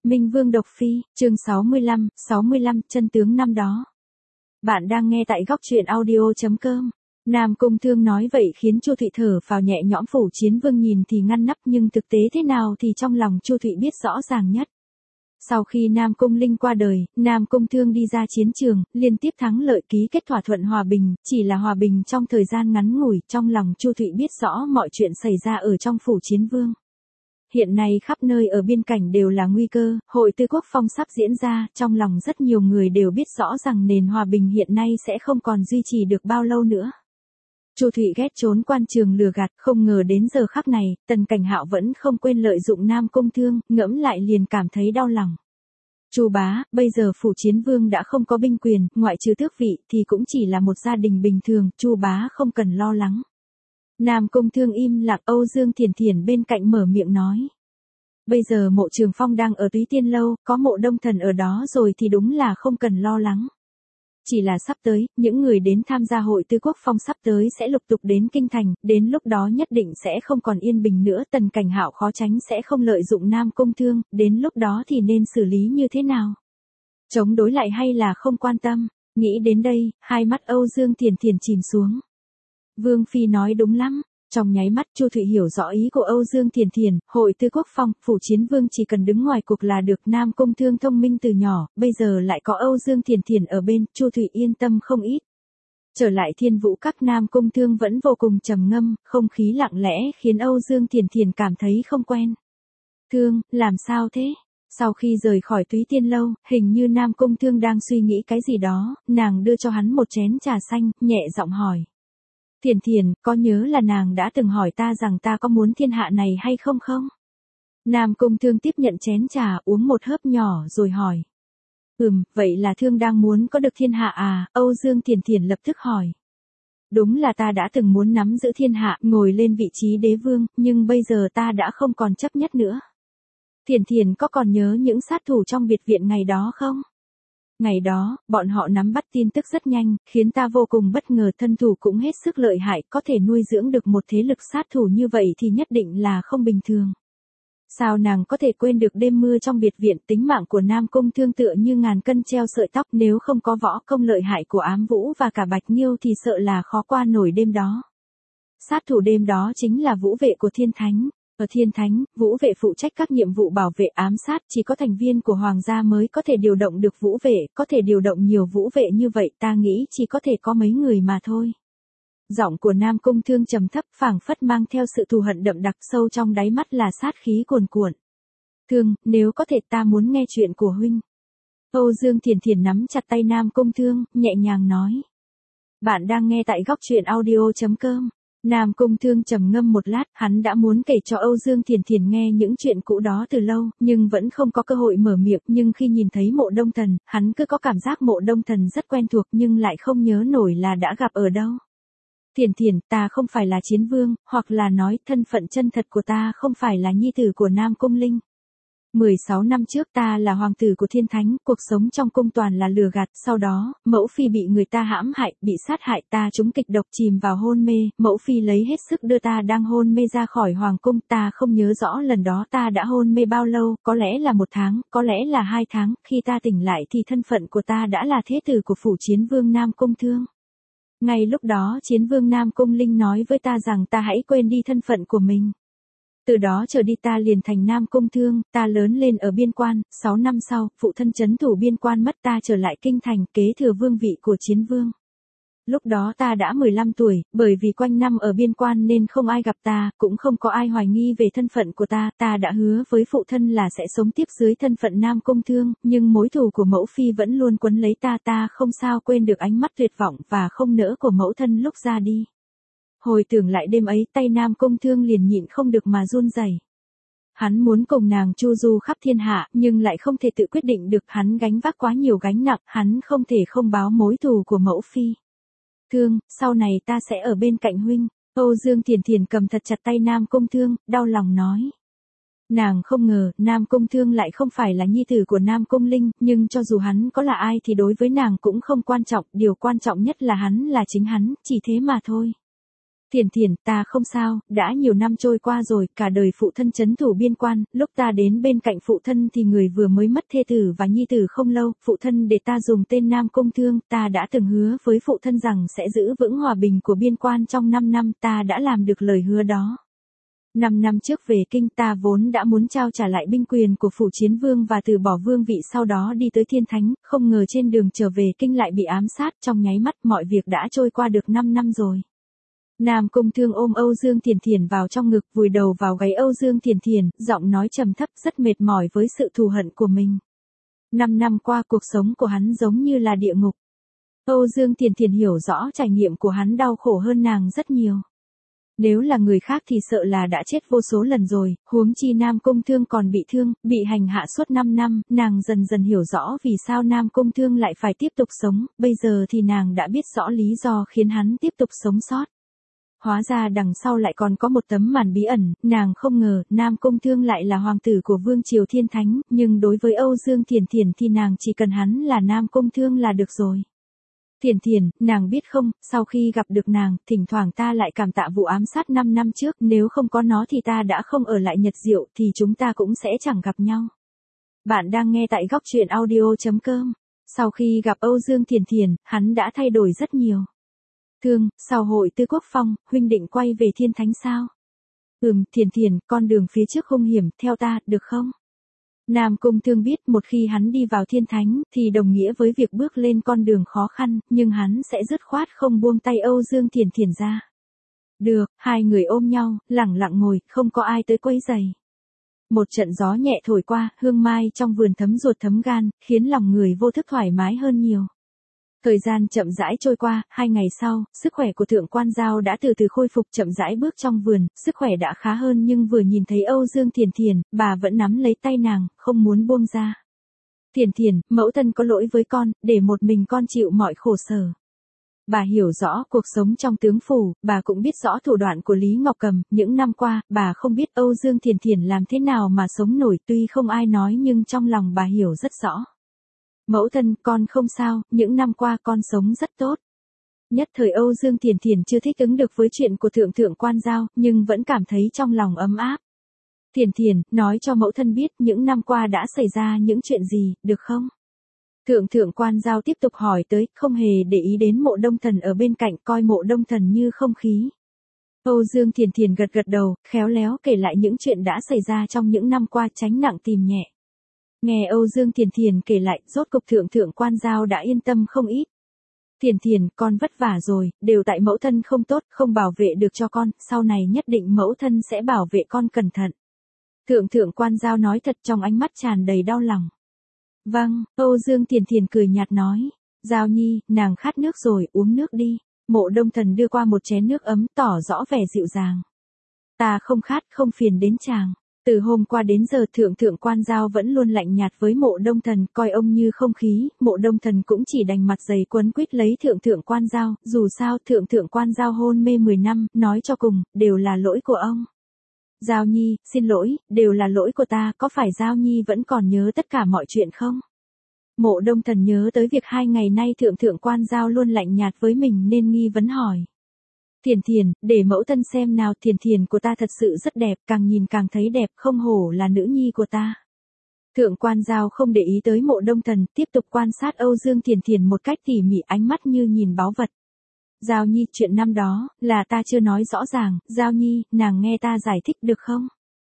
Minh Vương độc phi, chương 65, chân tướng năm đó. Bạn đang nghe tại góc truyện audio.com. Nam Cung Thương nói vậy khiến Chu Thụy thở phào nhẹ nhõm. Phủ Chiến Vương nhìn thì ngăn nắp nhưng thực tế thế nào thì trong lòng Chu Thụy biết rõ ràng nhất. Sau khi Nam Cung Linh qua đời, Nam Cung Thương đi ra chiến trường, liên tiếp thắng lợi ký kết thỏa thuận hòa bình, chỉ là hòa bình trong thời gian ngắn ngủi. Trong lòng Chu Thụy biết rõ mọi chuyện xảy ra ở trong Phủ Chiến Vương. Hiện nay khắp nơi ở biên cảnh đều là nguy cơ, hội Tư Quốc Phong sắp diễn ra, trong lòng rất nhiều người đều biết rõ rằng nền hòa bình hiện nay sẽ không còn duy trì được bao lâu nữa. Chu Thụy ghét trốn quan trường lừa gạt, không ngờ đến giờ khắc này, Tần Cảnh Hạo vẫn không quên lợi dụng Nam Cung Thương, ngẫm lại liền cảm thấy đau lòng. Chu bá, bây giờ Phủ Chiến Vương đã không có binh quyền, ngoại trừ tước vị thì cũng chỉ là một gia đình bình thường, Chu bá không cần lo lắng. Nam Cung Thương im lặng. Âu Dương Thiền Thiền bên cạnh mở miệng nói. Bây giờ Mộ Trường Phong đang ở Túy Tiên Lâu, có Mộ Đông Thần ở đó rồi thì đúng là không cần lo lắng. Chỉ là sắp tới, những người đến tham gia hội Tư Quốc Phong sắp tới sẽ lục tục đến Kinh Thành, đến lúc đó nhất định sẽ không còn yên bình nữa. Tần Cảnh Hạo khó tránh sẽ không lợi dụng Nam Cung Thương, đến lúc đó thì nên xử lý như thế nào? Chống đối lại hay là không quan tâm? Nghĩ đến đây, hai mắt Âu Dương Thiền Thiền chìm xuống. Vương Phi nói đúng lắm. Trong nháy mắt Chu Thụy hiểu rõ ý của Âu Dương Thiền Thiền, hội Tư Quốc Phong, Phủ Chiến Vương chỉ cần đứng ngoài cuộc là được. Nam Cung Thương thông minh từ nhỏ, bây giờ lại có Âu Dương Thiền Thiền ở bên, Chu Thụy yên tâm không ít. Trở lại Thiên Vũ Các, Nam Cung Thương vẫn vô cùng trầm ngâm, không khí lặng lẽ khiến Âu Dương Thiền Thiền cảm thấy không quen. Thương, làm sao thế? Sau khi rời khỏi Túy Tiên Lâu, hình như Nam Cung Thương đang suy nghĩ cái gì đó, nàng đưa cho hắn một chén trà xanh, nhẹ giọng hỏi. Thiền Thiền, có nhớ là nàng đã từng hỏi ta rằng ta có muốn thiên hạ này hay không không? Nam Cung Thương tiếp nhận chén trà, uống một hớp nhỏ rồi hỏi. Vậy là Thương đang muốn có được thiên hạ à? Âu Dương Thiền Thiền lập tức hỏi. Đúng là ta đã từng muốn nắm giữ thiên hạ, ngồi lên vị trí đế vương, nhưng bây giờ ta đã không còn chấp nhất nữa. Thiền Thiền có còn nhớ những sát thủ trong biệt viện ngày đó không? Ngày đó, bọn họ nắm bắt tin tức rất nhanh, khiến ta vô cùng bất ngờ. Thân thủ cũng hết sức lợi hại, có thể nuôi dưỡng được một thế lực sát thủ như vậy thì nhất định là không bình thường. Sao nàng có thể quên được đêm mưa trong biệt viện? Tính mạng của Nam Cung Thương tựa như ngàn cân treo sợi tóc, nếu không có võ công lợi hại của Ám Vũ và cả Bạch Nghiêu thì sợ là khó qua nổi đêm đó. Sát thủ đêm đó chính là Vũ Vệ của Thiên Thánh. Ở Thiên Thánh, Vũ Vệ phụ trách các nhiệm vụ bảo vệ ám sát, chỉ có thành viên của Hoàng gia mới có thể điều động được Vũ Vệ, có thể điều động nhiều Vũ Vệ như vậy ta nghĩ chỉ có thể có mấy người mà thôi. Giọng của Nam Cung Thương trầm thấp, phảng phất mang theo sự thù hận đậm đặc, sâu trong đáy mắt là sát khí cuồn cuộn. Thương, nếu có thể ta muốn nghe chuyện của huynh. Âu Dương Thiền Thiền nắm chặt tay Nam Cung Thương, nhẹ nhàng nói. Bạn đang nghe tại góc truyện audio.com. Nam Cung Thương trầm ngâm một lát, hắn đã muốn kể cho Âu Dương Thiền Thiền nghe những chuyện cũ đó từ lâu, nhưng vẫn không có cơ hội mở miệng. Nhưng khi nhìn thấy Mộ Đông Thần, hắn cứ có cảm giác Mộ Đông Thần rất quen thuộc nhưng lại không nhớ nổi là đã gặp ở đâu. Thiền Thiền, ta không phải là chiến vương, hoặc là nói thân phận chân thật của ta không phải là nhi tử của Nam Cung Linh. 16 năm trước ta là hoàng tử của Thiên Thánh, cuộc sống trong cung toàn là lừa gạt, sau đó, mẫu phi bị người ta hãm hại, bị sát hại, ta trúng kịch độc chìm vào hôn mê, mẫu phi lấy hết sức đưa ta đang hôn mê ra khỏi hoàng cung, ta không nhớ rõ lần đó ta đã hôn mê bao lâu, có lẽ là 1 tháng, có lẽ là 2 tháng, khi ta tỉnh lại thì thân phận của ta đã là thế tử của Phủ Chiến Vương Nam Cung Thương. Ngay lúc đó Chiến Vương Nam Cung Linh nói với ta rằng ta hãy quên đi thân phận của mình. Từ đó trở đi ta liền thành Nam Cung Thương, ta lớn lên ở biên quan, 6 năm sau, phụ thân trấn thủ biên quan mất, ta trở lại kinh thành, kế thừa vương vị của Chiến Vương. Lúc đó ta đã 15 tuổi, bởi vì quanh năm ở biên quan nên không ai gặp ta, cũng không có ai hoài nghi về thân phận của ta đã hứa với phụ thân là sẽ sống tiếp dưới thân phận Nam Cung Thương, nhưng mối thù của mẫu phi vẫn luôn quấn lấy ta không sao quên được ánh mắt tuyệt vọng và không nỡ của mẫu thân lúc ra đi. Hồi tưởng lại đêm ấy, tay Nam Cung Thương liền nhịn không được mà run rẩy. Hắn muốn cùng nàng chu du khắp thiên hạ, nhưng lại không thể tự quyết định được, hắn gánh vác quá nhiều gánh nặng, hắn không thể không báo mối thù của mẫu phi. Thương, sau này ta sẽ ở bên cạnh huynh. Âu Dương Thiền Thiền cầm thật chặt tay Nam Cung Thương, đau lòng nói. Nàng không ngờ, Nam Cung Thương lại không phải là nhi tử của Nam Cung Linh, nhưng cho dù hắn có là ai thì đối với nàng cũng không quan trọng, điều quan trọng nhất là hắn là chính hắn, chỉ thế mà thôi. Thiền Thiền, ta không sao, đã nhiều năm trôi qua rồi, cả đời phụ thân trấn thủ biên quan, lúc ta đến bên cạnh phụ thân thì người vừa mới mất thê tử và nhi tử không lâu, phụ thân để ta dùng tên Nam Cung Thương, ta đã từng hứa với phụ thân rằng sẽ giữ vững hòa bình của biên quan trong 5 năm, ta đã làm được lời hứa đó. 5 năm trước về kinh ta vốn đã muốn trao trả lại binh quyền của phủ chiến vương và từ bỏ vương vị sau đó đi tới thiên thánh, không ngờ trên đường trở về kinh lại bị ám sát trong nháy mắt mọi việc đã trôi qua được 5 năm rồi. Nam Cung Thương ôm Âu Dương Thiền Thiền vào trong ngực vùi đầu vào gáy Âu Dương Thiền Thiền, giọng nói trầm thấp rất mệt mỏi với sự thù hận của mình. 5 năm qua cuộc sống của hắn giống như là địa ngục. Âu Dương Thiền Thiền hiểu rõ trải nghiệm của hắn đau khổ hơn nàng rất nhiều. Nếu là người khác thì sợ là đã chết vô số lần rồi, huống chi Nam Cung Thương còn bị thương, bị hành hạ suốt 5 năm, nàng dần dần hiểu rõ vì sao Nam Cung Thương lại phải tiếp tục sống, bây giờ thì nàng đã biết rõ lý do khiến hắn tiếp tục sống sót. Hóa ra đằng sau lại còn có một tấm màn bí ẩn, nàng không ngờ Nam Cung Thương lại là hoàng tử của Vương Triều Thiên Thánh, nhưng đối với Âu Dương Thiền Thiền thì nàng chỉ cần hắn là Nam Cung Thương là được rồi. Thiền Thiền, nàng biết không, sau khi gặp được nàng, thỉnh thoảng ta lại cảm tạ vụ ám sát 5 năm trước, nếu không có nó thì ta đã không ở lại Nhật Diệu thì chúng ta cũng sẽ chẳng gặp nhau. Bạn đang nghe tại góc truyện audio.com. Sau khi gặp Âu Dương Thiền Thiền, hắn đã thay đổi rất nhiều. Thương, sau hội Tư Quốc Phong, huynh định quay về Thiên Thánh sao? Thiền Thiền, con đường phía trước hung hiểm, theo ta, được không? Nam Cung Thương biết một khi hắn đi vào Thiên Thánh, thì đồng nghĩa với việc bước lên con đường khó khăn, nhưng hắn sẽ dứt khoát không buông tay Âu Dương Thiền Thiền ra. Được, hai người ôm nhau, lẳng lặng ngồi, không có ai tới quấy rầy. Một trận gió nhẹ thổi qua, hương mai trong vườn thấm ruột thấm gan, khiến lòng người vô thức thoải mái hơn nhiều. Thời gian chậm rãi trôi qua, 2 ngày sau, sức khỏe của Thượng Quan Giao đã từ từ khôi phục chậm rãi bước trong vườn, sức khỏe đã khá hơn nhưng vừa nhìn thấy Âu Dương Thiền Thiền, bà vẫn nắm lấy tay nàng, không muốn buông ra. Thiền Thiền, mẫu thân có lỗi với con, để một mình con chịu mọi khổ sở. Bà hiểu rõ cuộc sống trong tướng phủ, bà cũng biết rõ thủ đoạn của Lý Ngọc Cầm, những năm qua, bà không biết Âu Dương Thiền Thiền làm thế nào mà sống nổi, tuy không ai nói nhưng trong lòng bà hiểu rất rõ. Mẫu thân, con không sao, những năm qua con sống rất tốt. Nhất thời Âu Dương Thiền Thiền chưa thích ứng được với chuyện của Thượng Quan Giao, nhưng vẫn cảm thấy trong lòng ấm áp. Thiền Thiền, nói cho mẫu thân biết những năm qua đã xảy ra những chuyện gì, được không? Thượng Quan Giao tiếp tục hỏi tới, không hề để ý đến Mộ Đông Thần ở bên cạnh, coi Mộ Đông Thần như không khí. Âu Dương Thiền Thiền gật gật đầu, khéo léo kể lại những chuyện đã xảy ra trong những năm qua, tránh nặng tìm nhẹ. Nghe Âu Dương Thiền Thiền kể lại, rốt cục Thượng Quan Giao đã yên tâm không ít. Thiền Thiền, con vất vả rồi, đều tại mẫu thân không tốt, không bảo vệ được cho con, sau này nhất định mẫu thân sẽ bảo vệ con cẩn thận. Thượng Quan Giao nói thật, trong ánh mắt tràn đầy đau lòng. Vâng, Âu Dương Thiền Thiền cười nhạt nói. Giao Nhi, nàng khát nước rồi, uống nước đi. Mộ Đông Thần đưa qua một chén nước ấm, tỏ rõ vẻ dịu dàng. Ta không khát, không phiền đến chàng. Từ hôm qua đến giờ Thượng Quan Giao vẫn luôn lạnh nhạt với Mộ Đông Thần, coi ông như không khí, Mộ Đông Thần cũng chỉ đành mặt dày quấn quýt lấy Thượng Quan Giao, dù sao Thượng Quan Giao hôn mê 10 năm, nói cho cùng, đều là lỗi của ông. Giao Nhi, xin lỗi, đều là lỗi của ta, có phải Giao Nhi vẫn còn nhớ tất cả mọi chuyện không? Mộ Đông Thần nhớ tới việc 2 ngày nay Thượng Quan Giao luôn lạnh nhạt với mình nên nghi vấn hỏi. Thiền Thiền, để mẫu thân xem nào, Thiền Thiền của ta thật sự rất đẹp, càng nhìn càng thấy đẹp, không hổ là nữ nhi của ta. Thượng Quan Giao không để ý tới Mộ Đông Thần, tiếp tục quan sát Âu Dương Thiền Thiền một cách tỉ mỉ, ánh mắt như nhìn báu vật. Giao Nhi, chuyện năm đó, là ta chưa nói rõ ràng, Giao Nhi, nàng nghe ta giải thích được không?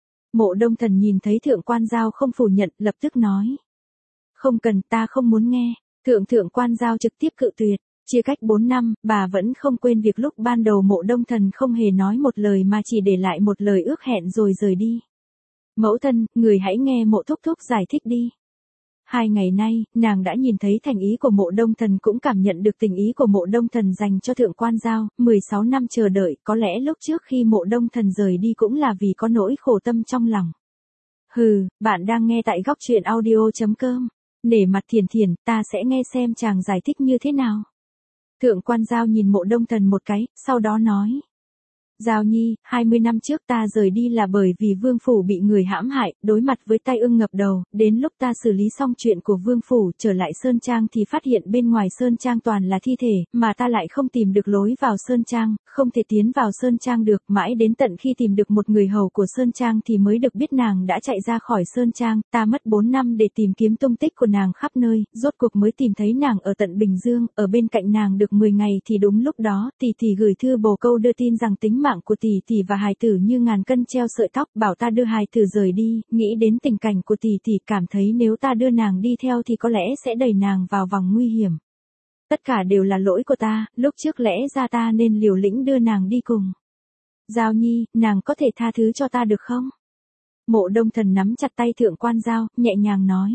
Mộ Đông Thần nhìn thấy Thượng Quan Giao không phủ nhận, lập tức nói. Không cần, ta không muốn nghe. Thượng Quan Giao trực tiếp cự tuyệt. Chia cách 4 năm, bà vẫn không quên việc lúc ban đầu Mộ Đông Thần không hề nói một lời mà chỉ để lại một lời ước hẹn rồi rời đi. Mẫu thân, người hãy nghe Mộ Thúc Thúc giải thích đi. 2 ngày nay, nàng đã nhìn thấy thành ý của Mộ Đông Thần, cũng cảm nhận được tình ý của Mộ Đông Thần dành cho Thượng Quan Giao, 16 năm chờ đợi, có lẽ lúc trước khi Mộ Đông Thần rời đi cũng là vì có nỗi khổ tâm trong lòng. Hừ, bạn đang nghe tại góc truyện audio.com. Nể mặt Thiền Thiền, ta sẽ nghe xem chàng giải thích như thế nào. Thượng Quan Giao nhìn Mộ Đông Thần một cái, sau đó nói. Giao Nhi, 20 năm trước ta rời đi là bởi vì vương phủ bị người hãm hại, đối mặt với tai ương ngập đầu, đến lúc ta xử lý xong chuyện của vương phủ trở lại Sơn Trang thì phát hiện bên ngoài Sơn Trang toàn là thi thể, mà ta lại không tìm được lối vào Sơn Trang, không thể tiến vào Sơn Trang được, mãi đến tận khi tìm được một người hầu của Sơn Trang thì mới được biết nàng đã chạy ra khỏi Sơn Trang, ta mất 4 năm để tìm kiếm tung tích của nàng khắp nơi, rốt cuộc mới tìm thấy nàng ở tận Bình Dương, ở bên cạnh nàng được 10 ngày thì đúng lúc đó, tỷ tỷ gửi thư bồ câu đưa tin rằng tính mạng của tỷ tỷ và hài tử như ngàn cân treo sợi tóc, bảo ta đưa hài tử rời đi, nghĩ đến tình cảnh của tỷ tỷ cảm thấy nếu ta đưa nàng đi theo thì có lẽ sẽ đẩy nàng vào vòng nguy hiểm. Tất cả đều là lỗi của ta, lúc trước lẽ ra ta nên liều lĩnh đưa nàng đi cùng. Giao Nhi, nàng có thể tha thứ cho ta được không? Mộ Đông Thần nắm chặt tay Thượng Quan Giao, nhẹ nhàng nói.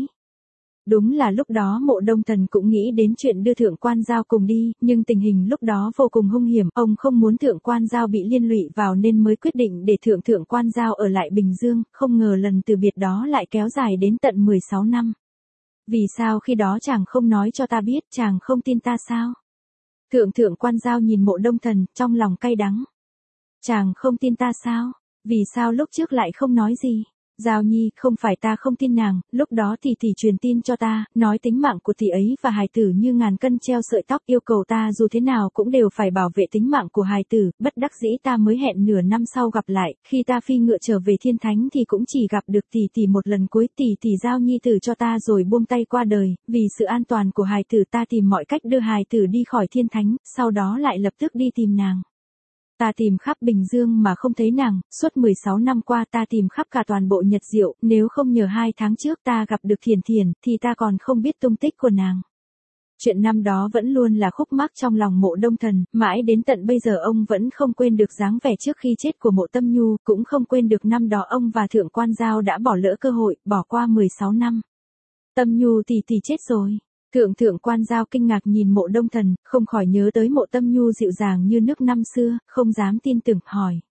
Đúng là lúc đó Mộ Đông Thần cũng nghĩ đến chuyện đưa Thượng Quan Giao cùng đi, nhưng tình hình lúc đó vô cùng hung hiểm, ông không muốn Thượng Quan Giao bị liên lụy vào nên mới quyết định để Thượng Quan Giao ở lại Bình Dương, không ngờ lần từ biệt đó lại kéo dài đến tận 16 năm. Vì sao khi đó chàng không nói cho ta biết, chàng không tin ta sao? Thượng Quan Giao nhìn Mộ Đông Thần, trong lòng cay đắng. Chàng không tin ta sao? Vì sao lúc trước lại không nói gì? Giao Nhi, không phải ta không tin nàng, lúc đó tỷ tỷ truyền tin cho ta, nói tính mạng của tỷ ấy và hài tử như ngàn cân treo sợi tóc, yêu cầu ta dù thế nào cũng đều phải bảo vệ tính mạng của hài tử, bất đắc dĩ ta mới hẹn nửa năm sau gặp lại, khi ta phi ngựa trở về Thiên Thánh thì cũng chỉ gặp được tỷ tỷ một lần cuối, tỷ giao nhi tử cho ta rồi buông tay qua đời, vì sự an toàn của hài tử ta tìm mọi cách đưa hài tử đi khỏi Thiên Thánh, sau đó lại lập tức đi tìm nàng. Ta tìm khắp Bình Dương mà không thấy nàng, suốt 16 năm qua ta tìm khắp cả toàn bộ Nhật Diệu, nếu không nhờ 2 tháng trước ta gặp được Thiền Thiền, thì ta còn không biết tung tích của nàng. Chuyện năm đó vẫn luôn là khúc mắc trong lòng Mộ Đông Thần, mãi đến tận bây giờ ông vẫn không quên được dáng vẻ trước khi chết của Mộ Tâm Nhu, cũng không quên được năm đó ông và Thượng Quan Giao đã bỏ lỡ cơ hội, bỏ qua 16 năm. Tâm Nhu tỷ chết rồi. Thượng Quan Giao kinh ngạc nhìn Mộ Đông Thần, không khỏi nhớ tới Mộ Tâm Nhu dịu dàng như nước năm xưa, không dám tin tưởng, hỏi.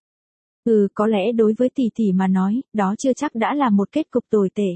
Có lẽ đối với tỷ mà nói, đó chưa chắc đã là một kết cục tồi tệ.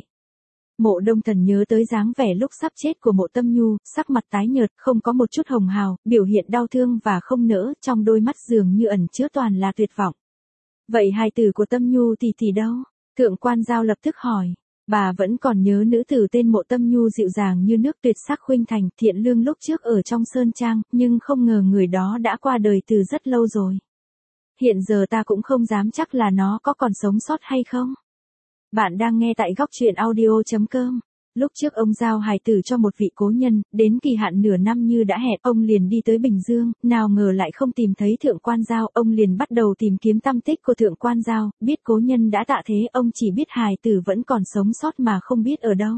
Mộ Đông Thần nhớ tới dáng vẻ lúc sắp chết của Mộ Tâm Nhu, sắc mặt tái nhợt, không có một chút hồng hào, biểu hiện đau thương và không nỡ, trong đôi mắt dường như ẩn chứa toàn là tuyệt vọng. Vậy hài tử của Tâm Nhu tỷ đâu? Thượng Quan Giao lập tức hỏi. Bà vẫn còn nhớ nữ tử tên Mộ Tâm Nhu dịu dàng như nước, tuyệt sắc khuynh thành, thiện lương lúc trước ở trong Sơn Trang, nhưng không ngờ người đó đã qua đời từ rất lâu rồi. Hiện giờ ta cũng không dám chắc là nó có còn sống sót hay không. Bạn đang nghe tại góc truyện audio.com. Lúc trước ông giao hài tử cho một vị cố nhân, đến kỳ hạn nửa năm như đã hẹn, ông liền đi tới Bình Dương, nào ngờ lại không tìm thấy Thượng Quan Giao, ông liền bắt đầu tìm kiếm tăm tích của Thượng Quan Giao, biết cố nhân đã tạ thế, ông chỉ biết hài tử vẫn còn sống sót mà không biết ở đâu.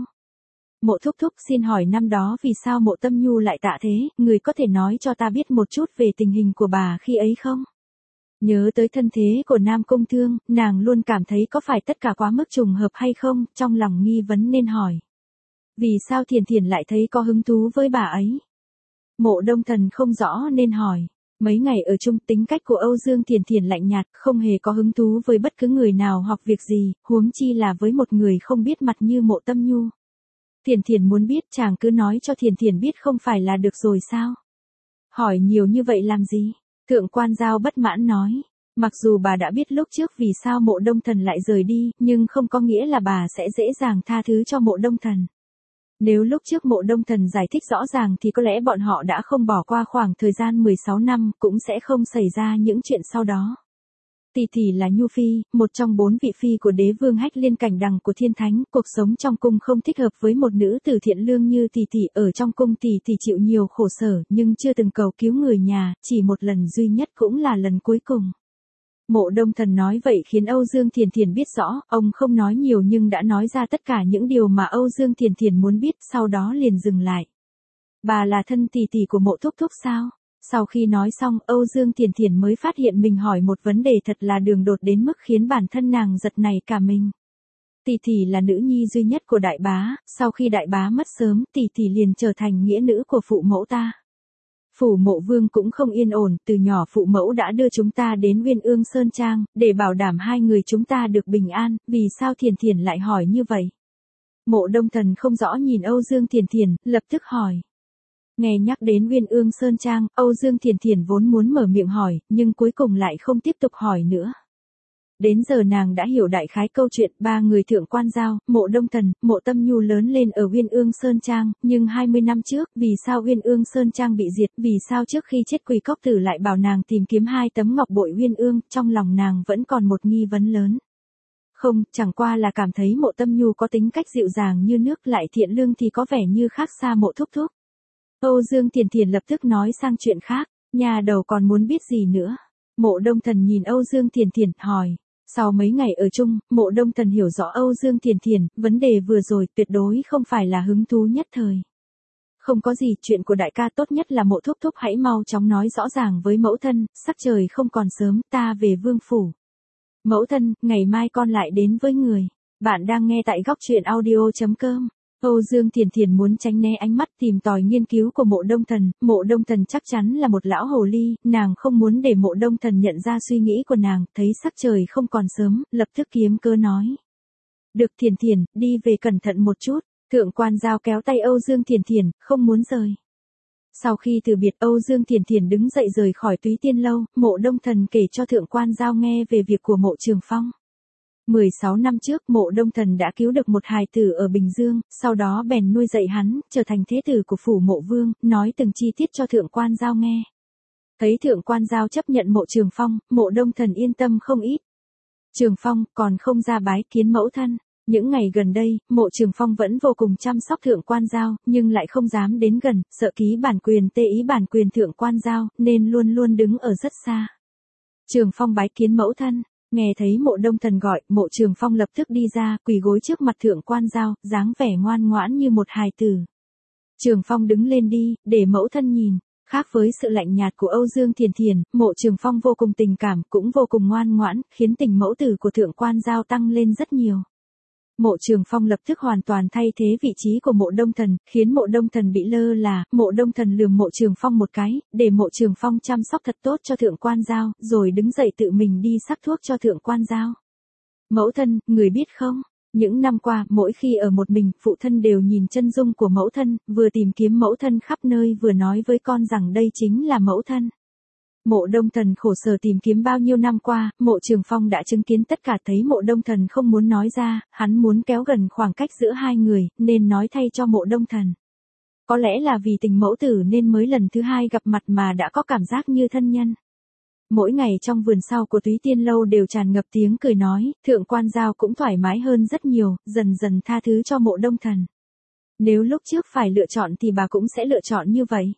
Mộ thúc thúc, xin hỏi năm đó vì sao Mộ Tâm Nhu lại tạ thế, người có thể nói cho ta biết một chút về tình hình của bà khi ấy không? Nhớ tới thân thế của Nam Cung Thương, nàng luôn cảm thấy có phải tất cả quá mức trùng hợp hay không, trong lòng nghi vấn nên hỏi. Vì sao Thiền lại thấy có hứng thú với bà ấy? Mộ Đông Thần không rõ nên hỏi. Mấy ngày ở chung, tính cách của Âu Dương Thiền lạnh nhạt, không hề có hứng thú với bất cứ người nào hoặc việc gì, huống chi là với một người không biết mặt như Mộ Tâm Nhu. Thiền muốn biết, chàng cứ nói cho Thiền biết không phải là được rồi sao? Hỏi nhiều như vậy làm gì? Thượng Quan Giao bất mãn nói. Mặc dù bà đã biết lúc trước vì sao Mộ Đông Thần lại rời đi, nhưng không có nghĩa là bà sẽ dễ dàng tha thứ cho Mộ Đông Thần. Nếu lúc trước Mộ Đông Thần giải thích rõ ràng thì có lẽ bọn họ đã không bỏ qua khoảng thời gian 16 năm, cũng sẽ không xảy ra những chuyện sau đó. Tỷ là Nhu Phi, một trong 4 vị phi của đế vương Hách Liên Cảnh Đằng của Thiên Thánh, cuộc sống trong cung không thích hợp với một nữ tử thiện lương như tỷ, ở trong cung tỷ chịu nhiều khổ sở, nhưng chưa từng cầu cứu người nhà, chỉ một lần duy nhất cũng là lần cuối cùng. Mộ Đông Thần nói vậy khiến Âu Dương Thiền biết rõ, ông không nói nhiều nhưng đã nói ra tất cả những điều mà Âu Dương Thiền muốn biết, sau đó liền dừng lại. Bà là thân tỷ của Mộ thúc thúc sao? Sau khi nói xong, Âu Dương Thiền mới phát hiện mình hỏi một vấn đề thật là đường đột đến mức khiến bản thân nàng giật nảy cả mình. Tỷ là nữ nhi duy nhất của đại bá, sau khi đại bá mất sớm, tỷ liền trở thành nghĩa nữ của phụ mẫu ta. Phủ Mộ Vương cũng không yên ổn, từ nhỏ phụ mẫu đã đưa chúng ta đến Uyên Ương Sơn Trang, để bảo đảm hai người chúng ta được bình an, vì sao Thiền lại hỏi như vậy? Mộ Đông Thần không rõ nhìn Âu Dương Thiền, lập tức hỏi. Nghe nhắc đến Uyên Ương Sơn Trang, Âu Dương Thiền Thiền vốn muốn mở miệng hỏi, nhưng cuối cùng lại không tiếp tục hỏi nữa. Đến giờ nàng đã hiểu đại khái câu chuyện ba người Thượng Quan Giao, Mộ Đông Thần, Mộ Tâm Nhu lớn lên ở Uyên Ương Sơn Trang, nhưng 20 năm trước, vì sao Uyên Ương Sơn Trang bị diệt, vì sao trước khi chết Quỳ Cốc Tử lại bảo nàng tìm kiếm 2 tấm ngọc bội Uyên Ương, trong lòng nàng vẫn còn một nghi vấn lớn. Không, chẳng qua là cảm thấy Mộ Tâm Nhu có tính cách dịu dàng như nước lại thiện lương thì có vẻ như khác xa Mộ Thúc Thúc. Âu Dương Thiền Thiền lập tức nói sang chuyện khác, nhà đầu còn muốn biết gì nữa. Mộ Đông Thần nhìn Âu Dương Thiền Thiền, hỏi. Sau mấy ngày ở chung, Mộ Đông Thần hiểu rõ Âu Dương Thiền Thiền, vấn đề vừa rồi tuyệt đối không phải là hứng thú nhất thời. Không có gì, chuyện của đại ca tốt nhất là Mộ Thúc Thúc hãy mau chóng nói rõ ràng với mẫu thân, sắc trời không còn sớm, ta về vương phủ. Mẫu thân, ngày mai con lại đến với người. Bạn đang nghe tại góc truyện audio.com. Âu Dương Thiền Thiền muốn tránh né ánh mắt tìm tòi nghiên cứu của Mộ Đông Thần chắc chắn là một lão hồ ly, nàng không muốn để Mộ Đông Thần nhận ra suy nghĩ của nàng, thấy sắc trời không còn sớm, lập tức kiếm cớ nói. Được Thiền Thiền, đi về cẩn thận một chút, Thượng Quan Giao kéo tay Âu Dương Thiền Thiền, không muốn rời. Sau khi từ biệt Âu Dương Thiền Thiền đứng dậy rời khỏi Túy Tiên Lâu, Mộ Đông Thần kể cho Thượng Quan Giao nghe về việc của Mộ Trường Phong. 16 năm trước Mộ Đông Thần đã cứu được một hài tử ở Bình Dương, sau đó bèn nuôi dạy hắn, trở thành thế tử của phủ Mộ Vương, nói từng chi tiết cho Thượng Quan Giao nghe. Thấy Thượng Quan Giao chấp nhận Mộ Trường Phong, Mộ Đông Thần yên tâm không ít. Trường Phong còn không ra bái kiến mẫu thân. Những ngày gần đây, Mộ Trường Phong vẫn vô cùng chăm sóc Thượng Quan Giao, nhưng lại không dám đến gần, sợ ký bản quyền tê ý bản quyền Thượng Quan Giao, nên luôn luôn đứng ở rất xa. Trường Phong bái kiến mẫu thân. Nghe thấy Mộ Đông Thần gọi, Mộ Trường Phong lập tức đi ra, quỳ gối trước mặt Thượng Quan Giao, dáng vẻ ngoan ngoãn như một hài tử. Trường Phong đứng lên đi, để mẫu thân nhìn. Khác với sự lạnh nhạt của Âu Dương Thiền Thiền, Mộ Trường Phong vô cùng tình cảm, cũng vô cùng ngoan ngoãn, khiến tình mẫu tử của Thượng Quan Giao tăng lên rất nhiều. Mộ Trường Phong lập tức hoàn toàn thay thế vị trí của Mộ Đông Thần, khiến Mộ Đông Thần bị lơ là, Mộ Đông Thần lườm Mộ Trường Phong một cái, để Mộ Trường Phong chăm sóc thật tốt cho Thượng Quan Giao, rồi đứng dậy tự mình đi sắc thuốc cho Thượng Quan Giao. Mẫu thân, người biết không, những năm qua, mỗi khi ở một mình, phụ thân đều nhìn chân dung của mẫu thân, vừa tìm kiếm mẫu thân khắp nơi vừa nói với con rằng đây chính là mẫu thân. Mộ Đông Thần khổ sở tìm kiếm bao nhiêu năm qua, Mộ Trường Phong đã chứng kiến tất cả, thấy Mộ Đông Thần không muốn nói ra, hắn muốn kéo gần khoảng cách giữa hai người, nên nói thay cho Mộ Đông Thần. Có lẽ là vì tình mẫu tử nên mới lần thứ hai gặp mặt mà đã có cảm giác như thân nhân. Mỗi ngày trong vườn sau của Túy Tiên Lâu đều tràn ngập tiếng cười nói, Thượng Quan Giao cũng thoải mái hơn rất nhiều, dần dần tha thứ cho Mộ Đông Thần. Nếu lúc trước phải lựa chọn thì bà cũng sẽ lựa chọn như vậy.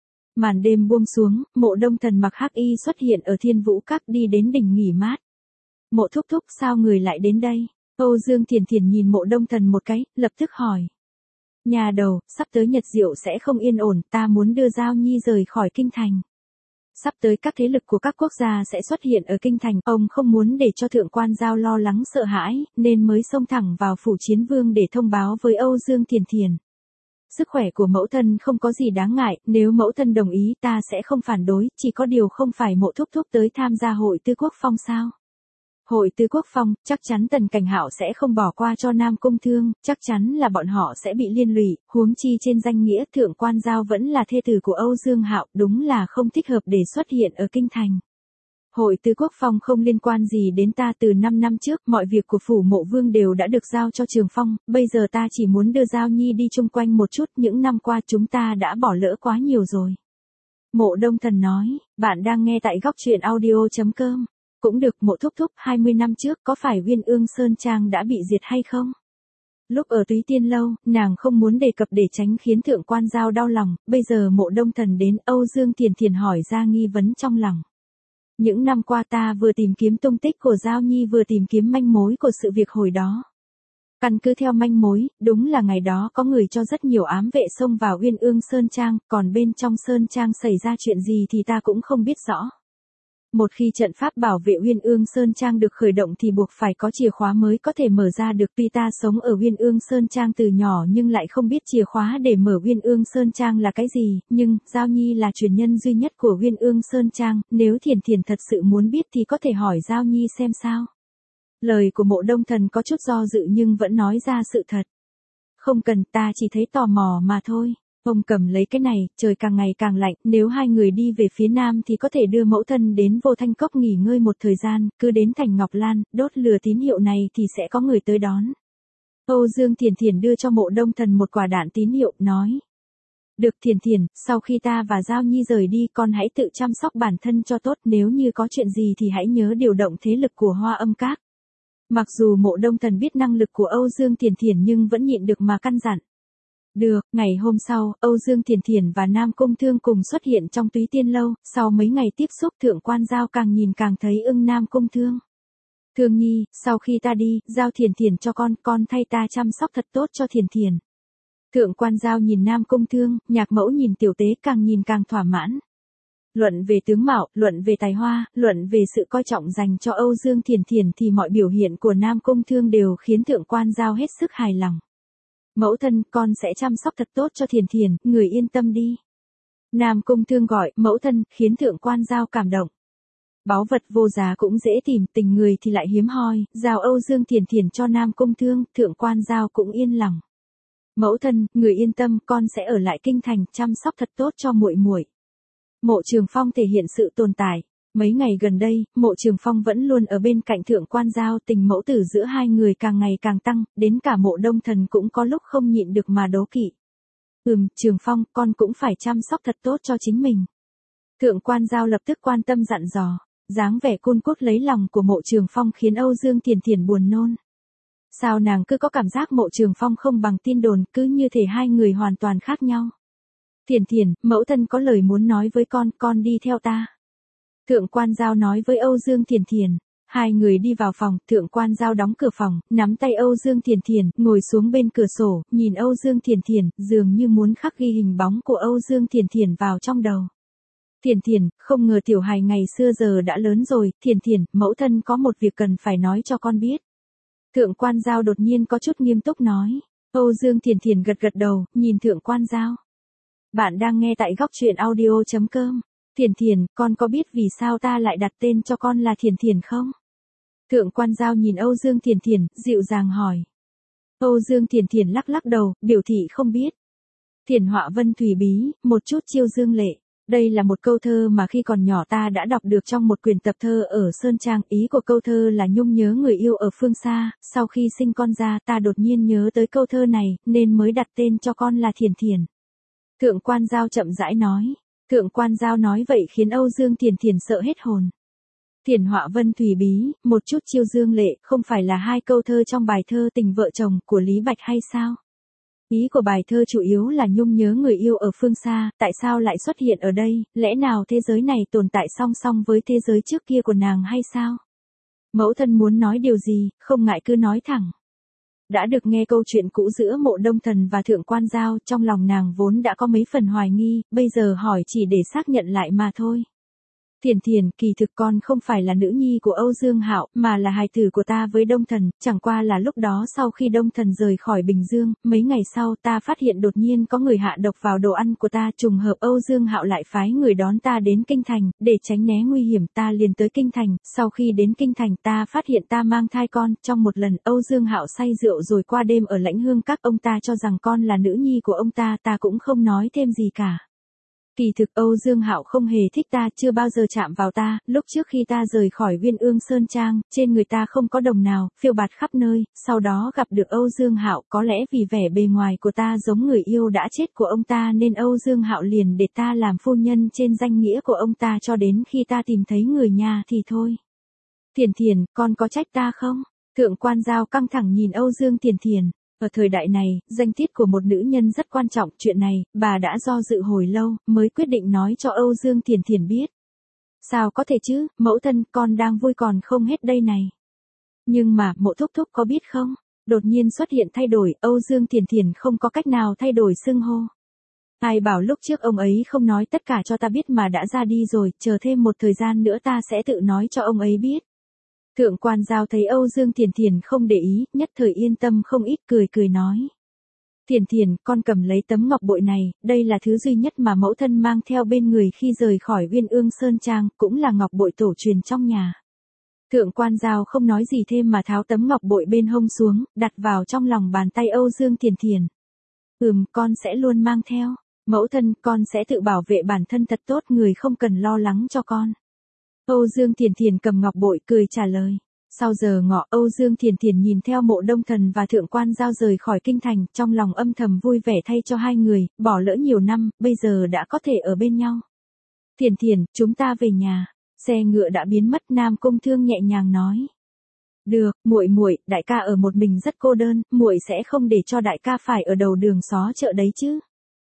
Màn đêm buông xuống, Mộ Đông Thần mặc hắc y xuất hiện ở Thiên Vũ Các đi đến đỉnh nghỉ mát. Mộ Thúc Thúc sao người lại đến đây? Âu Dương Thiền Thiền nhìn Mộ Đông Thần một cái, lập tức hỏi. Nhà đầu, sắp tới Nhật Diệu sẽ không yên ổn, ta muốn đưa Giao Nhi rời khỏi kinh thành. Sắp tới các thế lực của các quốc gia sẽ xuất hiện ở kinh thành, ông không muốn để cho Thượng Quan Giao lo lắng sợ hãi, nên mới xông thẳng vào phủ Chiến Vương để thông báo với Âu Dương Thiền Thiền. Sức khỏe của mẫu thân không có gì đáng ngại, nếu mẫu thân đồng ý ta sẽ không phản đối, chỉ có điều không phải Mộ Thúc Thúc tới tham gia hội Tư Quốc Phong sao. Hội Tư Quốc Phong, chắc chắn Tần Cảnh Hạo sẽ không bỏ qua cho Nam Cung Thương, chắc chắn là bọn họ sẽ bị liên lụy, huống chi trên danh nghĩa Thượng Quan Giao vẫn là thê tử của Âu Dương Hạo, đúng là không thích hợp để xuất hiện ở kinh thành. Hội Tư Quốc Phong không liên quan gì đến ta, từ 5 năm trước, mọi việc của phủ Mộ Vương đều đã được giao cho Trường Phong, bây giờ ta chỉ muốn đưa Giao Nhi đi chung quanh một chút, những năm qua chúng ta đã bỏ lỡ quá nhiều rồi. Mộ Đông Thần nói, bạn đang nghe tại góc truyện audio.com. Cũng được, Mộ Thúc Thúc, 20 năm trước có phải Uyên Ương Sơn Trang đã bị diệt hay không? Lúc ở Túy Tiên Lâu, nàng không muốn đề cập để tránh khiến Thượng Quan Giao đau lòng, bây giờ Mộ Đông Thần đến, Âu Dương Thiền Thiền hỏi ra nghi vấn trong lòng. Những năm qua ta vừa tìm kiếm tung tích của Giao Nhi vừa tìm kiếm manh mối của sự việc hồi đó. Căn cứ theo manh mối, đúng là ngày đó có người cho rất nhiều ám vệ xông vào Uyên Ương Sơn Trang, còn bên trong Sơn Trang xảy ra chuyện gì thì ta cũng không biết rõ. Một khi trận pháp bảo vệ Uyên Ương Sơn Trang được khởi động thì buộc phải có chìa khóa mới có thể mở ra được. Tuy ta sống ở Uyên Ương Sơn Trang từ nhỏ nhưng lại không biết chìa khóa để mở Uyên Ương Sơn Trang là cái gì, nhưng Giao Nhi là truyền nhân duy nhất của Uyên Ương Sơn Trang, nếu Thiền Thiền thật sự muốn biết thì có thể hỏi Giao Nhi xem sao. Lời của Mộ Đông Thần có chút do dự nhưng vẫn nói ra sự thật. Không cần, ta chỉ thấy tò mò mà thôi. Ông cầm lấy cái này, trời càng ngày càng lạnh, nếu hai người đi về phía nam thì có thể đưa mẫu thân đến Vô Thanh Cốc nghỉ ngơi một thời gian, cứ đến thành Ngọc Lan, đốt lửa tín hiệu này thì sẽ có người tới đón. Âu Dương Thiền Thiền đưa cho Mộ Đông Thần một quả đạn tín hiệu, nói. Được Thiền Thiền, sau khi ta và Giao Nhi rời đi con hãy tự chăm sóc bản thân cho tốt, nếu như có chuyện gì thì hãy nhớ điều động thế lực của Hoa Âm Các. Mặc dù Mộ Đông Thần biết năng lực của Âu Dương Thiền Thiền nhưng vẫn nhịn được mà căn dặn. Được, ngày hôm sau, Âu Dương Thiền Thiền và Nam Cung Thương cùng xuất hiện trong Túy Tiên Lâu, sau mấy ngày tiếp xúc Thượng Quan Giao càng nhìn càng thấy ưng Nam Cung Thương. Thương Nhi, sau khi ta đi, giao Thiền Thiền cho con thay ta chăm sóc thật tốt cho Thiền Thiền. Thượng Quan Giao nhìn Nam Cung Thương, Nhạc Mẫu nhìn Tiểu Tế càng nhìn càng thỏa mãn. Luận về tướng mạo, luận về tài hoa, luận về sự coi trọng dành cho Âu Dương Thiền Thiền thì mọi biểu hiện của Nam Cung Thương đều khiến Thượng Quan Giao hết sức hài lòng. Mẫu thân, con sẽ chăm sóc thật tốt cho Thiền Thiền, người yên tâm đi. Nam Cung Thương gọi, mẫu thân, khiến Thượng Quan Giao cảm động. Báu vật vô giá cũng dễ tìm, tình người thì lại hiếm hoi, giao Âu Dương Thiền Thiền cho Nam Cung Thương, Thượng Quan Giao cũng yên lòng. Mẫu thân, người yên tâm, con sẽ ở lại kinh thành, chăm sóc thật tốt cho muội muội. Mộ Trường Phong thể hiện sự tồn tại. Mấy ngày gần đây, Mộ Trường Phong vẫn luôn ở bên cạnh Thượng Quan Giao, tình mẫu tử giữa hai người càng ngày càng tăng, đến cả Mộ Đông Thần cũng có lúc không nhịn được mà đố kỵ. Trường Phong, con cũng phải chăm sóc thật tốt cho chính mình. Thượng Quan Giao lập tức quan tâm dặn dò, dáng vẻ cun cút lấy lòng của Mộ Trường Phong khiến Âu Dương Thiền Thiền buồn nôn. Sao nàng cứ có cảm giác Mộ Trường Phong không bằng tin đồn, cứ như thể hai người hoàn toàn khác nhau. Thiền Thiền, mẫu thân có lời muốn nói với con đi theo ta. Thượng Quan Giao nói với Âu Dương Thiền Thiền. Hai người đi vào phòng, Thượng Quan Giao đóng cửa phòng, nắm tay Âu Dương Thiền Thiền, ngồi xuống bên cửa sổ, nhìn Âu Dương Thiền Thiền, dường như muốn khắc ghi hình bóng của Âu Dương Thiền Thiền vào trong đầu. Thiền Thiền, không ngờ tiểu hài ngày xưa giờ đã lớn rồi, Thiền Thiền, mẫu thân có một việc cần phải nói cho con biết. Thượng Quan Giao đột nhiên có chút nghiêm túc nói. Âu Dương Thiền Thiền gật gật đầu, nhìn Thượng Quan Giao. Bạn đang nghe tại góc truyện audio.com. Thiền Thiền, con có biết vì sao ta lại đặt tên cho con là Thiền Thiền không? Thượng Quan Giao nhìn Âu Dương Thiền Thiền, dịu dàng hỏi. Âu Dương Thiền Thiền lắc lắc đầu, biểu thị không biết. Thiền họa vân thủy bí, một chút chiêu dương lệ. Đây là một câu thơ mà khi còn nhỏ ta đã đọc được trong một quyển tập thơ ở Sơn Trang. Ý của câu thơ là nhung nhớ người yêu ở phương xa, sau khi sinh con ra ta đột nhiên nhớ tới câu thơ này, nên mới đặt tên cho con là Thiền Thiền. Thượng Quan Giao chậm rãi nói. Thượng Quan Giao nói vậy khiến Âu Dương Thiền Thiền sợ hết hồn. Thiền họa vân thủy bí, một chút chiêu dương lệ, không phải là hai câu thơ trong bài thơ Tình vợ chồng của Lý Bạch hay sao? Ý của bài thơ chủ yếu là nhung nhớ người yêu ở phương xa, tại sao lại xuất hiện ở đây, lẽ nào thế giới này tồn tại song song với thế giới trước kia của nàng hay sao? Mẫu thân muốn nói điều gì, không ngại cứ nói thẳng. Đã được nghe câu chuyện cũ giữa Mộ Đông Thần và Thượng Quan Giao, trong lòng nàng vốn đã có mấy phần hoài nghi, bây giờ hỏi chỉ để xác nhận lại mà thôi. Thiền Thiền, kỳ thực con không phải là nữ nhi của Âu Dương Hạo, mà là hài tử của ta với Đông Thần, chẳng qua là lúc đó sau khi Đông Thần rời khỏi Bình Dương, mấy ngày sau ta phát hiện đột nhiên có người hạ độc vào đồ ăn của ta, trùng hợp Âu Dương Hạo lại phái người đón ta đến Kinh Thành, để tránh né nguy hiểm ta liền tới Kinh Thành, sau khi đến Kinh Thành ta phát hiện ta mang thai con, trong một lần Âu Dương Hạo say rượu rồi qua đêm ở Lãnh Hương Các, ông ta cho rằng con là nữ nhi của ông ta cũng không nói thêm gì cả. Kỳ thực Âu Dương Hạo không hề thích ta, chưa bao giờ chạm vào ta, lúc trước khi ta rời khỏi Viên Ương Sơn Trang, trên người ta không có đồng nào, phiêu bạt khắp nơi, sau đó gặp được Âu Dương Hạo, có lẽ vì vẻ bề ngoài của ta giống người yêu đã chết của ông ta nên Âu Dương Hạo liền để ta làm phu nhân trên danh nghĩa của ông ta cho đến khi ta tìm thấy người nhà thì thôi. Thiền Thiền, con có trách ta không? Thượng Quan Giao căng thẳng nhìn Âu Dương Thiền Thiền. Ở thời đại này, danh tiết của một nữ nhân rất quan trọng, chuyện này, bà đã do dự hồi lâu, mới quyết định nói cho Âu Dương Thiền Thiền biết. Sao có thể chứ, mẫu thân, con đang vui còn không hết đây này. Nhưng mà, Mộ thúc thúc có biết không? Đột nhiên xuất hiện thay đổi, Âu Dương Thiền Thiền không có cách nào thay đổi xưng hô. Ai bảo lúc trước ông ấy không nói tất cả cho ta biết mà đã ra đi rồi, chờ thêm một thời gian nữa ta sẽ tự nói cho ông ấy biết. Thượng Quan Giao thấy Âu Dương Thiền Thiền không để ý, nhất thời yên tâm không ít, cười nói. Thiền Thiền, con cầm lấy tấm ngọc bội này, đây là thứ duy nhất mà mẫu thân mang theo bên người khi rời khỏi Viên Ương Sơn Trang, cũng là ngọc bội tổ truyền trong nhà. Thượng Quan Giao không nói gì thêm mà tháo tấm ngọc bội bên hông xuống, đặt vào trong lòng bàn tay Âu Dương Thiền Thiền. Con sẽ luôn mang theo. Mẫu thân, con sẽ tự bảo vệ bản thân thật tốt, người không cần lo lắng cho con. Âu Dương Thiền Thiền cầm ngọc bội cười trả lời. Sau giờ ngọ, Âu Dương Thiền Thiền nhìn theo Mộ Đông Thần và Thượng Quan Giao rời khỏi kinh thành, trong lòng âm thầm vui vẻ thay cho hai người, bỏ lỡ nhiều năm, bây giờ đã có thể ở bên nhau. Thiền Thiền, chúng ta về nhà. Xe ngựa đã biến mất, Nam Cung Thương nhẹ nhàng nói. Được, muội, đại ca ở một mình rất cô đơn, muội sẽ không để cho đại ca phải ở đầu đường xó chợ đấy chứ.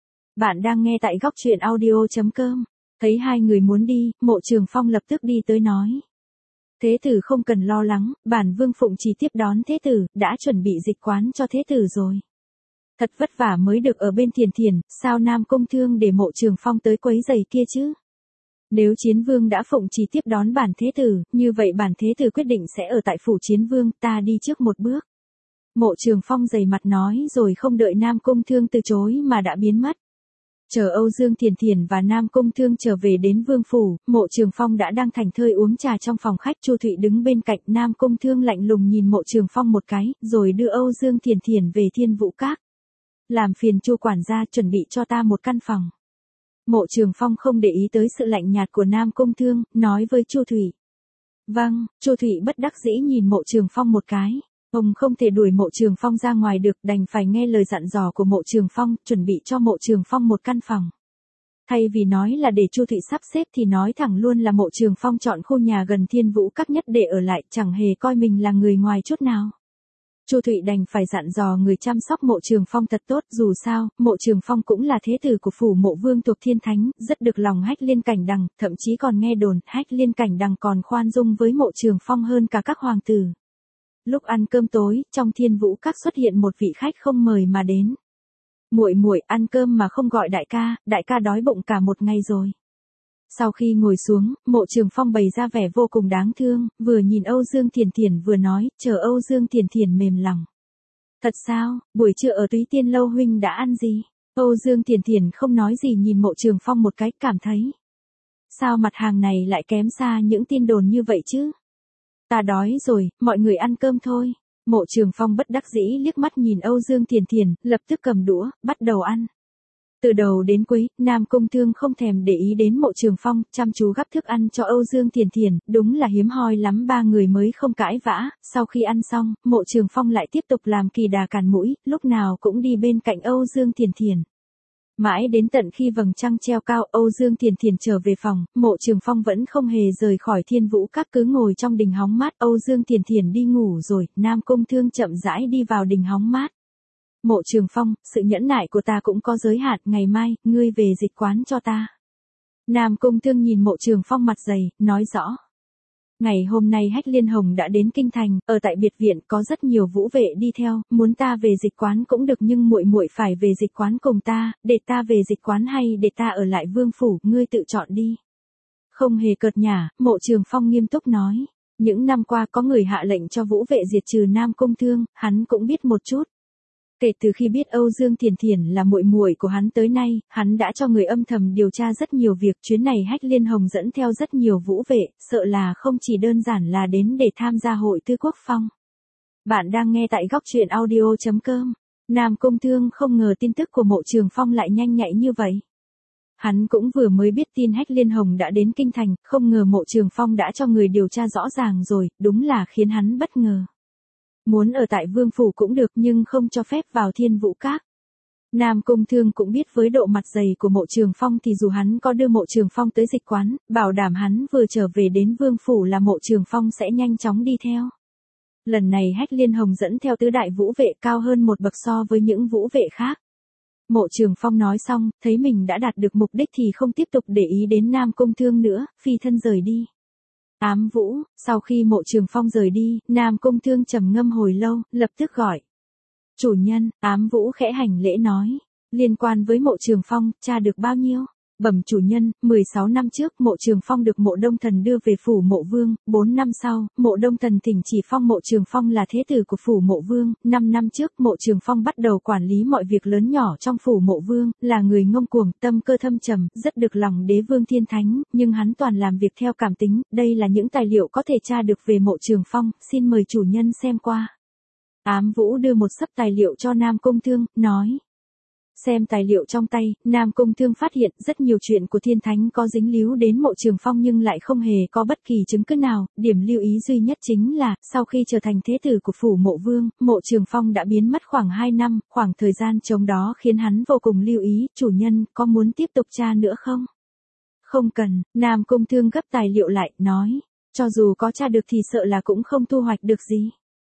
Bạn đang nghe tại góc truyện audio.com. Thấy hai người muốn đi, Mộ Trường Phong lập tức đi tới nói. Thế tử không cần lo lắng, bản Vương Phụng chỉ tiếp đón thế tử, đã chuẩn bị dịch quán cho thế tử rồi. Thật vất vả mới được ở bên Thiền Thiền, sao Nam Cung Thương để Mộ Trường Phong tới quấy giày kia chứ? Nếu Chiến Vương đã phụng chỉ tiếp đón bản thế tử, như vậy bản thế tử quyết định sẽ ở tại phủ Chiến Vương, ta đi trước một bước. Mộ Trường Phong dày mặt nói rồi không đợi Nam Cung Thương từ chối mà đã biến mất. Chờ Âu Dương Thiền Thiền và Nam Cung Thương trở về đến Vương phủ, Mộ Trường Phong đã đang thảnh thơi uống trà trong phòng khách, Chu Thụy đứng bên cạnh, Nam Cung Thương lạnh lùng nhìn Mộ Trường Phong một cái, rồi đưa Âu Dương Thiền Thiền về Thiên Vũ Các. Làm phiền Chu quản gia chuẩn bị cho ta một căn phòng. Mộ Trường Phong không để ý tới sự lạnh nhạt của Nam Cung Thương, nói với Chu Thụy. Vâng, Chu Thụy bất đắc dĩ nhìn Mộ Trường Phong một cái. Ông không thể đuổi Mộ Trường Phong ra ngoài được, đành phải nghe lời dặn dò của Mộ Trường Phong, chuẩn bị cho Mộ Trường Phong một căn phòng. Thay vì nói là để Chu Thụy sắp xếp thì nói thẳng luôn là Mộ Trường Phong chọn khu nhà gần Thiên Vũ Các nhất để ở lại, chẳng hề coi mình là người ngoài chút nào. Chu Thụy đành phải dặn dò người chăm sóc Mộ Trường Phong thật tốt, dù sao, Mộ Trường Phong cũng là thế tử của phủ Mộ Vương thuộc Thiên Thánh, rất được lòng Hách Liên Cảnh Đằng, thậm chí còn nghe đồn, Hách Liên Cảnh Đằng còn khoan dung với Mộ Trường Phong hơn cả các hoàng tử. Lúc ăn cơm tối, trong Thiên Vũ Các xuất hiện một vị khách không mời mà đến. Muội ăn cơm mà không gọi đại ca đói bụng cả một ngày rồi. Sau khi ngồi xuống, Mộ Trường Phong bày ra vẻ vô cùng đáng thương, vừa nhìn Âu Dương Thiền Thiền vừa nói, chờ Âu Dương Thiền Thiền mềm lòng. Thật sao, buổi trưa ở Túy Tiên Lâu huynh đã ăn gì? Âu Dương Thiền Thiền không nói gì nhìn Mộ Trường Phong một cái, cảm thấy. Sao mặt hàng này lại kém xa những tin đồn như vậy chứ? Ta đói rồi, mọi người ăn cơm thôi. Mộ Trường Phong bất đắc dĩ liếc mắt nhìn Âu Dương Thiền Thiền, lập tức cầm đũa, bắt đầu ăn. Từ đầu đến cuối, Nam Cung Thương không thèm để ý đến Mộ Trường Phong, chăm chú gắp thức ăn cho Âu Dương Thiền Thiền, đúng là hiếm hoi lắm ba người mới không cãi vã. Sau khi ăn xong, Mộ Trường Phong lại tiếp tục làm kỳ đà cản mũi, lúc nào cũng đi bên cạnh Âu Dương Thiền Thiền. Mãi đến tận khi vầng trăng treo cao, Âu Dương Thiền Thiền trở về phòng, Mộ Trường Phong vẫn không hề rời khỏi Thiên Vũ Các, cứ ngồi trong đình hóng mát. Âu Dương Thiền Thiền đi ngủ rồi, Nam Cung Thương chậm rãi đi vào đình hóng mát. Mộ Trường Phong, sự nhẫn nại của ta cũng có giới hạn, ngày mai, ngươi về dịch quán cho ta. Nam Cung Thương nhìn Mộ Trường Phong mặt dày, nói rõ. Ngày hôm nay Hách Liên Hồng đã đến kinh thành, ở tại biệt viện có rất nhiều vũ vệ đi theo, muốn ta về dịch quán cũng được nhưng muội phải về dịch quán cùng ta, để ta về dịch quán hay để ta ở lại Vương phủ, ngươi tự chọn đi. Không hề cợt nhả, Mộ Trường Phong nghiêm túc nói. Những năm qua có người hạ lệnh cho vũ vệ diệt trừ Nam Cung Thương, hắn cũng biết một chút. Kể từ khi biết Âu Dương Thiền Thiền là muội của hắn tới nay, hắn đã cho người âm thầm điều tra rất nhiều việc. Chuyến này Hách Liên Hồng dẫn theo rất nhiều vũ vệ, sợ là không chỉ đơn giản là đến để tham gia hội tư quốc phong. Bạn đang nghe tại góc truyện audio.com. Nam Cung Thương không ngờ tin tức của Mộ Trường Phong lại nhanh nhạy như vậy. Hắn cũng vừa mới biết tin Hách Liên Hồng đã đến kinh thành, không ngờ Mộ Trường Phong đã cho người điều tra rõ ràng rồi, đúng là khiến hắn bất ngờ. Muốn ở tại Vương phủ cũng được nhưng không cho phép vào Thiên Vũ Các. Nam Cung Thương cũng biết với độ mặt dày của Mộ Trường Phong thì dù hắn có đưa Mộ Trường Phong tới dịch quán, bảo đảm hắn vừa trở về đến Vương phủ là Mộ Trường Phong sẽ nhanh chóng đi theo. Lần này Hách Liên Hồng dẫn theo tứ đại vũ vệ cao hơn một bậc so với những vũ vệ khác. Mộ Trường Phong nói xong, thấy mình đã đạt được mục đích thì không tiếp tục để ý đến Nam Cung Thương nữa, phi thân rời đi. Ám Vũ, sau khi Mộ Trường Phong rời đi, Nam Cung Thương trầm ngâm hồi lâu, lập tức gọi. Chủ nhân, Ám Vũ khẽ hành lễ nói. Liên quan với Mộ Trường Phong, tra được bao nhiêu? Bẩm chủ nhân, 16 năm trước Mộ Trường Phong được Mộ Đông Thần đưa về phủ Mộ Vương, 4 năm sau, Mộ Đông Thần thỉnh chỉ phong Mộ Trường Phong là thế tử của phủ Mộ Vương, 5 năm trước Mộ Trường Phong bắt đầu quản lý mọi việc lớn nhỏ trong phủ Mộ Vương, là người ngông cuồng, tâm cơ thâm trầm, rất được lòng đế vương Thiên Thánh, nhưng hắn toàn làm việc theo cảm tính, đây là những tài liệu có thể tra được về Mộ Trường Phong, xin mời chủ nhân xem qua. Ám Vũ đưa một xấp tài liệu cho Nam Cung Thương, nói. Xem tài liệu trong tay, Nam Cung Thương phát hiện rất nhiều chuyện của Thiên Thánh có dính líu đến Mộ Trường Phong nhưng lại không hề có bất kỳ chứng cứ nào. Điểm lưu ý duy nhất chính là, sau khi trở thành thế tử của phủ Mộ Vương, Mộ Trường Phong đã biến mất khoảng 2 năm, khoảng thời gian trống đó khiến hắn vô cùng lưu ý, chủ nhân, có muốn tiếp tục tra nữa không? Không cần, Nam Cung Thương gấp tài liệu lại, nói, cho dù có tra được thì sợ là cũng không thu hoạch được gì.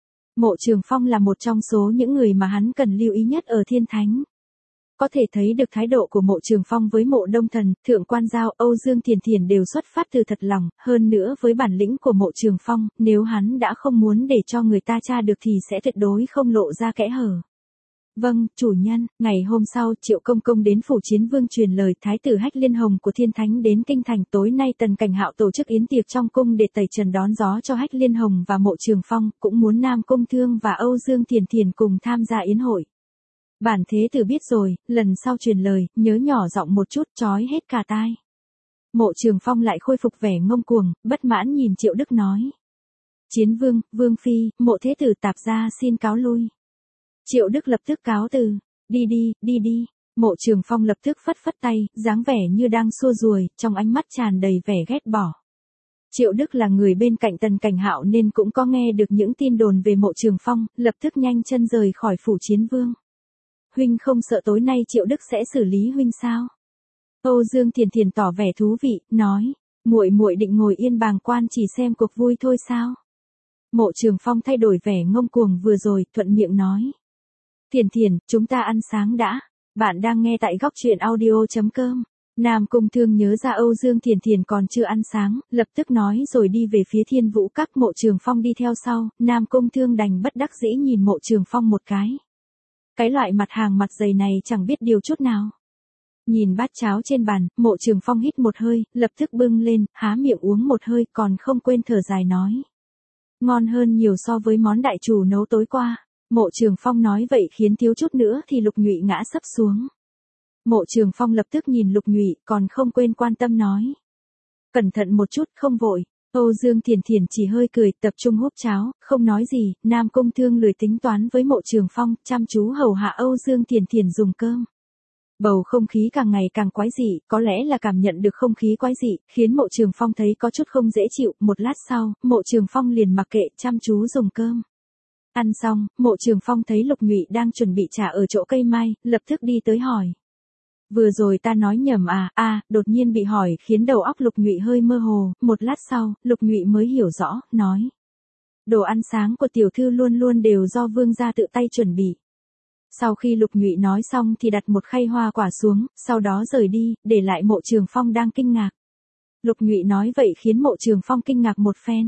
Mộ Trường Phong là một trong số những người mà hắn cần lưu ý nhất ở Thiên Thánh. Có thể thấy được thái độ của Mộ Trường Phong với Mộ Đông Thần, Thượng Quan Giao, Âu Dương Thiền Thiền đều xuất phát từ thật lòng, hơn nữa với bản lĩnh của Mộ Trường Phong, nếu hắn đã không muốn để cho người ta tra được thì sẽ tuyệt đối không lộ ra kẽ hở. Vâng, chủ nhân. Ngày hôm sau, Triệu Công Công đến phủ Chiến Vương truyền lời Thái tử Hách Liên Hồng của Thiên Thánh đến kinh thành. Tối nay Tần Cảnh Hạo tổ chức yến tiệc trong cung để tẩy trần đón gió cho Hách Liên Hồng và Mộ Trường Phong, cũng muốn Nam Cung Thương và Âu Dương Thiền Thiền cùng tham gia yến hội. Bản thế tử biết rồi, lần sau truyền lời, nhớ nhỏ giọng một chút, chói hết cả tai. Mộ Trường Phong lại khôi phục vẻ ngông cuồng, bất mãn nhìn Triệu Đức nói. Chiến Vương, Vương Phi, Mộ thế tử tạp gia xin cáo lui. Triệu Đức lập tức cáo từ. Đi đi, đi đi. Mộ Trường Phong lập tức phất phất tay, dáng vẻ như đang xua ruồi, trong ánh mắt tràn đầy vẻ ghét bỏ. Triệu Đức là người bên cạnh Tần Cảnh Hạo nên cũng có nghe được những tin đồn về Mộ Trường Phong, lập tức nhanh chân rời khỏi phủ Chiến Vương. Huynh không sợ tối nay Triệu Đức sẽ xử lý huynh sao? Âu Dương Thiền Thiền tỏ vẻ thú vị, nói, muội muội định ngồi yên bàng quan chỉ xem cuộc vui thôi sao? Mộ Trường Phong thay đổi vẻ ngông cuồng vừa rồi, thuận miệng nói. Thiền Thiền, chúng ta ăn sáng đã. Bạn đang nghe tại góc truyện audio.com. Nam Cung Thương nhớ ra Âu Dương Thiền Thiền còn chưa ăn sáng, lập tức nói rồi đi về phía Thiên Vũ Các. Mộ Trường Phong đi theo sau, Nam Cung Thương đành bất đắc dĩ nhìn Mộ Trường Phong một cái. Cái loại mặt hàng mặt dày này chẳng biết điều chút nào. Nhìn bát cháo trên bàn, Mộ Trường Phong hít một hơi, lập tức bưng lên, há miệng uống một hơi, còn không quên thở dài nói. Ngon hơn nhiều so với món đại chủ nấu tối qua. Mộ Trường Phong nói vậy khiến thiếu chút nữa thì Lục Nhụy ngã sấp xuống. Mộ Trường Phong lập tức nhìn Lục Nhụy, còn không quên quan tâm nói. Cẩn thận một chút, không vội. Âu Dương Thiền Thiền chỉ hơi cười, tập trung húp cháo, không nói gì. Nam Cung Thương lười tính toán với Mộ Trường Phong, chăm chú hầu hạ Âu Dương Thiền Thiền dùng cơm. Bầu không khí càng ngày càng quái dị, có lẽ là cảm nhận được không khí quái dị, khiến Mộ Trường Phong thấy có chút không dễ chịu. Một lát sau, Mộ Trường Phong liền mặc kệ, chăm chú dùng cơm. Ăn xong, Mộ Trường Phong thấy Lục Nhụy đang chuẩn bị trà ở chỗ cây mai, lập tức đi tới hỏi. Vừa rồi ta nói nhầm à, đột nhiên bị hỏi khiến đầu óc Lục Nhụy hơi mơ hồ, một lát sau, Lục Nhụy mới hiểu rõ, nói. Đồ ăn sáng của tiểu thư luôn luôn đều do vương gia tự tay chuẩn bị. Sau khi Lục Nhụy nói xong thì đặt một khay hoa quả xuống, sau đó rời đi, để lại Mộ Trường Phong đang kinh ngạc. Lục Nhụy nói vậy khiến Mộ Trường Phong kinh ngạc một phen.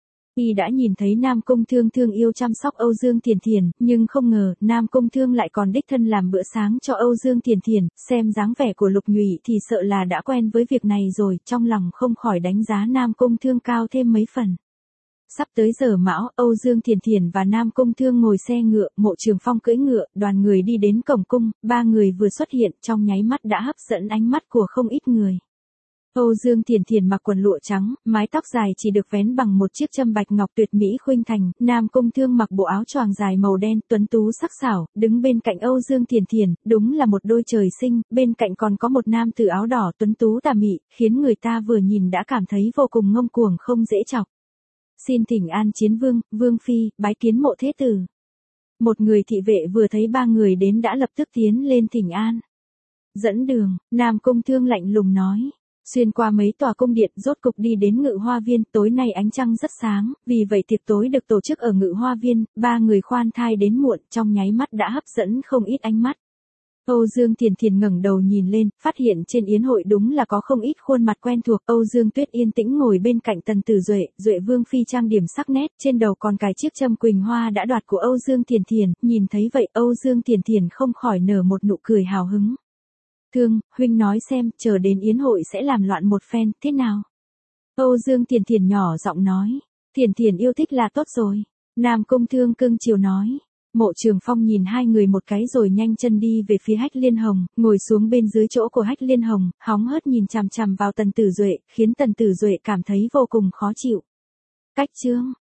Y đã nhìn thấy Nam Cung Thương thương yêu chăm sóc Âu Dương Thiền Thiền, nhưng không ngờ, Nam Cung Thương lại còn đích thân làm bữa sáng cho Âu Dương Thiền Thiền, xem dáng vẻ của Lục Nhụy thì sợ là đã quen với việc này rồi, trong lòng không khỏi đánh giá Nam Cung Thương cao thêm mấy phần. Sắp tới giờ mão, Âu Dương Thiền Thiền và Nam Cung Thương ngồi xe ngựa, Mộ Trường Phong cưỡi ngựa, đoàn người đi đến cổng cung, ba người vừa xuất hiện, trong nháy mắt đã hấp dẫn ánh mắt của không ít người. Âu Dương Thiền Thiền mặc quần lụa trắng, mái tóc dài chỉ được vén bằng một chiếc châm bạch ngọc tuyệt mỹ khuynh thành, Nam Cung Thương mặc bộ áo choàng dài màu đen, tuấn tú sắc sảo, đứng bên cạnh Âu Dương Thiền Thiền, đúng là một đôi trời sinh, bên cạnh còn có một nam tử áo đỏ tuấn tú tà mị, khiến người ta vừa nhìn đã cảm thấy vô cùng ngông cuồng không dễ chọc. Xin thỉnh an Chiến Vương, Vương Phi, bái kiến Mộ thế tử. Một người thị vệ vừa thấy ba người đến đã lập tức tiến lên thỉnh an. Dẫn đường, Nam Cung Thương lạnh lùng nói. Xuyên qua mấy tòa cung điện, rốt cục đi đến Ngự Hoa Viên, tối nay ánh trăng rất sáng, vì vậy tiệc tối được tổ chức ở Ngự Hoa Viên, ba người khoan thai đến muộn, trong nháy mắt đã hấp dẫn không ít ánh mắt. Âu Dương Thiền Thiền ngẩng đầu nhìn lên, phát hiện trên yến hội đúng là có không ít khuôn mặt quen thuộc. Âu Dương Tuyết yên tĩnh ngồi bên cạnh Tần Tử Duệ, Duệ Vương Phi trang điểm sắc nét, trên đầu còn cài chiếc châm quỳnh hoa đã đoạt của Âu Dương Thiền Thiền, nhìn thấy vậy Âu Dương Thiền Thiền không khỏi nở một nụ cười hào hứng. Thương, huynh nói xem, chờ đến yến hội sẽ làm loạn một phen, thế nào? Âu Dương Thiền Thiền nhỏ giọng nói, Thiền Thiền yêu thích là tốt rồi. Nam Cung Thương cưng chiều nói. Mộ Trường Phong nhìn hai người một cái rồi nhanh chân đi về phía Hách Liên Hồng, ngồi xuống bên dưới chỗ của Hách Liên Hồng, hóng hớt nhìn chằm chằm vào Tần Tử Duệ, khiến Tần Tử Duệ cảm thấy vô cùng khó chịu. Cách chương